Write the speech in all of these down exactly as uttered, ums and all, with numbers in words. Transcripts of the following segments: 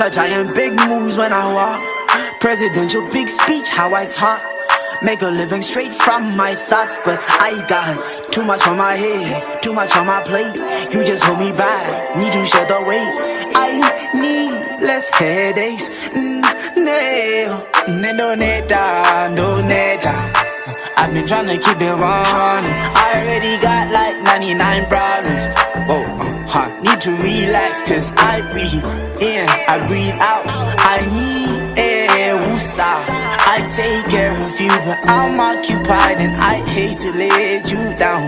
a giant big moves when I walk. Presidential big speech, how I talk. Make a living straight from my thoughts, but I got too much on my head, too much on my plate. You just hold me back, need to shed the weight. I need less headaches. Mm, no, no need that, no need that. I've been trying to keep it running. I already got like ninety-nine problems. Whoa, uh, need to relax, cause I breathe in, I breathe out. I need air, woosah. I take care of you, but I'm occupied and I hate to let you down.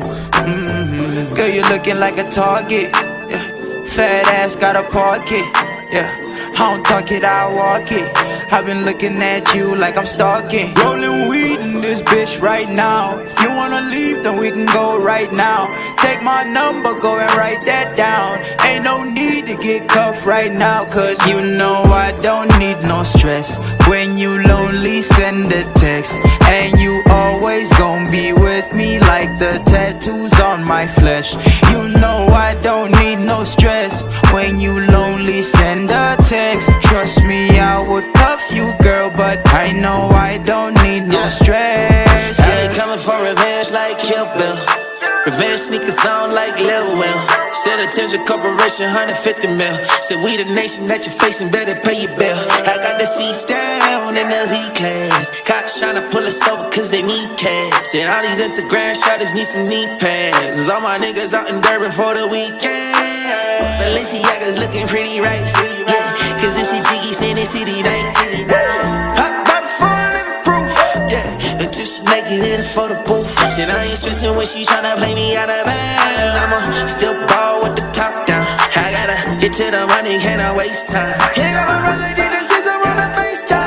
Mm-hmm. Girl, you're looking like a target. Yeah. Fat ass got a pocket. Yeah. I don't talk it, I walk it. I've been looking at you like I'm stalking. Rolling weed in this bitch right now. If you wanna leave, then we can go right now. Take my number, go and write that down. Ain't no need to get cuffed right now, cause you know I don't need no stress. When you lonely, send a text. And you always gon' be with me like the tattoos on my flesh. You know I don't need no stress. When you lonely, send a text. Trust me, I would cuff you, girl, but I know I don't need no yeah. stress. Yeah. I be coming for revenge like Kill Bill. Revenge sneakers on like Lil Will. Said attention corporation, one hundred fifty mil. Said we the nation that you're facing, better pay your bill. I got the seats down in the V-Class. Cops tryna pull us over cause they need cash. Said all these Instagram shotters need some knee pads. All my niggas out in Durban for the weekend. Balenciaga's looking pretty right. Yeah, cause this is Jiggy saying it's city night. Pop bottles for a living proof. Yeah, until she naked in the photo booth. Said I ain't stressing when she tryna play me out of bed. I'ma still ball with the top down. I gotta get to the money, can't I waste time. Here got my brother, D J Spencer on the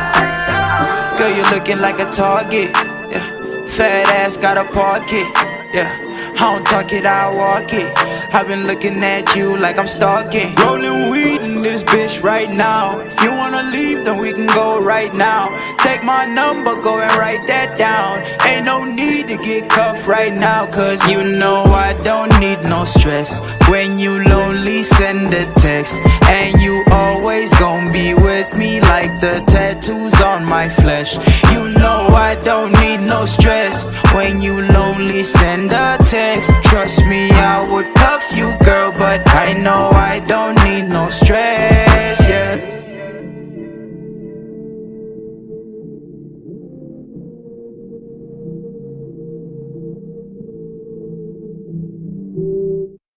FaceTime. Girl, you're looking like a target. Yeah. Fat ass got a pocket. Yeah. I don't talk it, I walk it. I've been looking at you like I'm stalking. Rolling weed in this bitch right now. If you wanna leave, then we can go right now. Take my number, go and write that down. Ain't no need to get cuffed right now, cause you know I don't need no stress. When you lonely, send a text. And you always gon' be with me like the tattoos on my flesh. You know I don't need no stress. When you lonely, send a text. Trust me, I would cuff you, girl, but I know I don't need no stress.